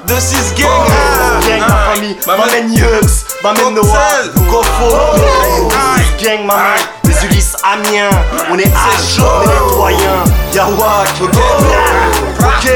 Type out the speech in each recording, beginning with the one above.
2-6 gang. Gang, ma famille, ma man Yux, ma man Noah, Gofo, gang, ma man, les Ulysses Amiens, on est à chaud, on est nettoyants, Yawak, ok, ok.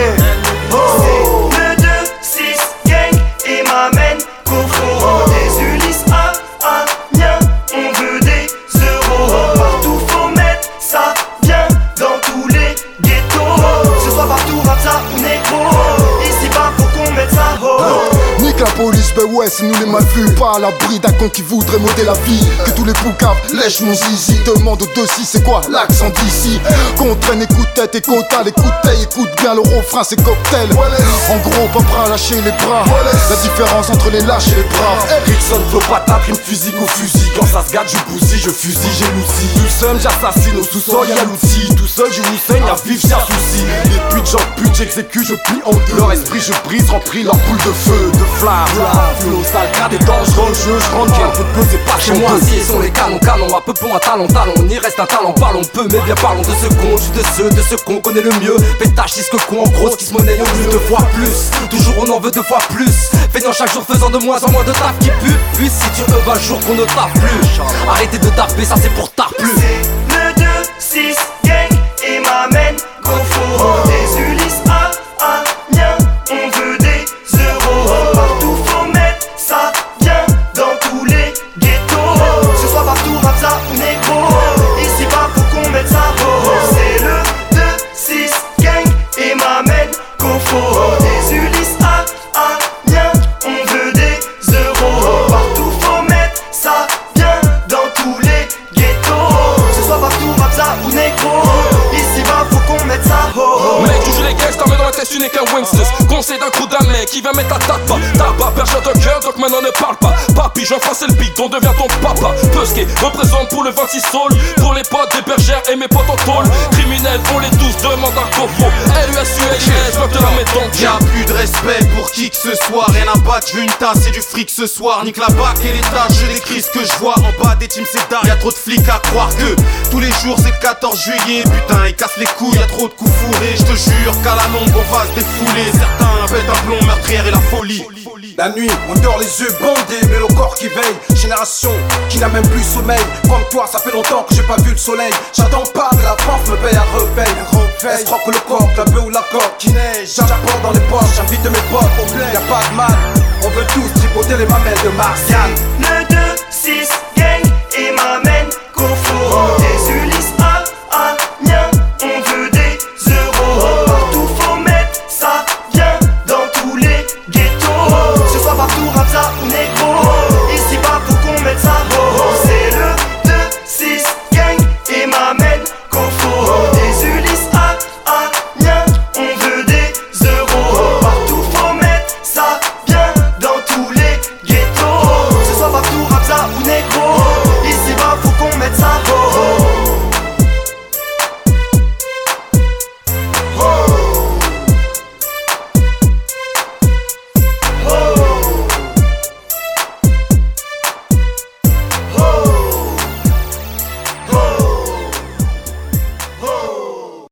Le 2-6 gang et ma man Gofo, des Ulysses Amiens, on veut des euros. Partout faut mettre ça bien dans tous les ghettos. Ce soit partout, rap ça ou négro. Ici bas faut qu'on mette ça haut. Nique la police, ben ouais, c'est nous les mal vus. Pas à l'abri d'un con qui voudrait moder la vie. Que tous les poucaves lèchent mon zizi. Demande aux 2-6, c'est quoi l'accent d'ici? Qu'on traîne, écoute tête et quota, les couteilles. Écoute bien le refrain, c'est cocktail. En gros, pas prêt à lâcher les bras. La différence entre les lâches et les braves. Rickson, flow patate, rime physique au fusil. Quand ça se gâte, je bousille, je fusille, j'ai l'outil. Tout seul, j'assassine, au sous-sol, y'a l'outil. Tout seul, je m'ousseigne, à vivre, j'ai un souci. Les putes, j'en pute, j'exécute, je plie en deux. Leur esprit, je brise, remplis leur boule de feu, de flamme. Flow, sale, crade et dangereux, le jeu, je rentre, un peu de peu, c'est pas chez moi. Assis sont les canons, à peu pour un talent, on y reste un talent, parlons peu, mais bien parlons de ce con, juste de ceux qu'on connaît le mieux. Pétage, c'est ce que con, en gros, ce qui se monnaie au plus, 2 fois plus. Toujours on en veut 2 fois plus. Feignant chaque jour, faisant de moins en moins de taf qui pue. Puis si tu veux un jour qu'on ne taffe plus, arrêtez de taper, ça c'est pour tard plus. Le 2-6 gang et ma man Gofo, des Ulysses Amiens, on veut des euros. Partout faut mettre ça bien dans tous les ghettos. Ce soit partout, rap ça ou négro. Ici bas faut qu'on mette ça haut. C'est le 2-6 gang et ma man Gofo, des Ulysses Amiens, on veut des euros. Partout faut mettre ça bien dans tous les ghettos. Ce soit partout, rap ça ou négro. Ici bas faut qu'on mette ça haut. Mec, tu joues les gangsters mais dans la tête tu n'es qu'un Winston. Conseil d'un coup d'un mec qui va mettre ta tape. Tabac, perche de cœur, donc maintenant ne parle pas. Papy, j'enfonce le beat, on devient ton papa. Pesquet, représente pour le 26 soul. Pour les potes des bergères et mes potes en tôle. Criminels, on les tous demande un coffre. LUSULS, peuvent te la mettre en Y'a plus de respect pour qui que ce soit. Rien à battre, je veux une tasse et du fric ce soir. Nique la bac et les tâches, je décris ce que je vois. En bas des teams c'est tard, y'a trop de flics à croire que tous les jours c'est le 14 juillet. Putain, ils cassent les couilles, y'a trop de coups fourrés. Je te jure qu'à la longue on va se défouler. Certains pètent un plomb meurtrière et la folie. La nuit, on dort les yeux bandés, mais le corps qui veille. Génération qui n'a même plus sommeil. Comme toi, ça fait longtemps que j'ai pas vu le soleil. J'attends pas que la France me paye un réveil. Elle croque le corps, la bœuf ou la corde qui neige. J'apporte dans les poches, j'invite mes potes au blé. Y'a pas de mal, on veut tous tripoter les mamelles de Martial.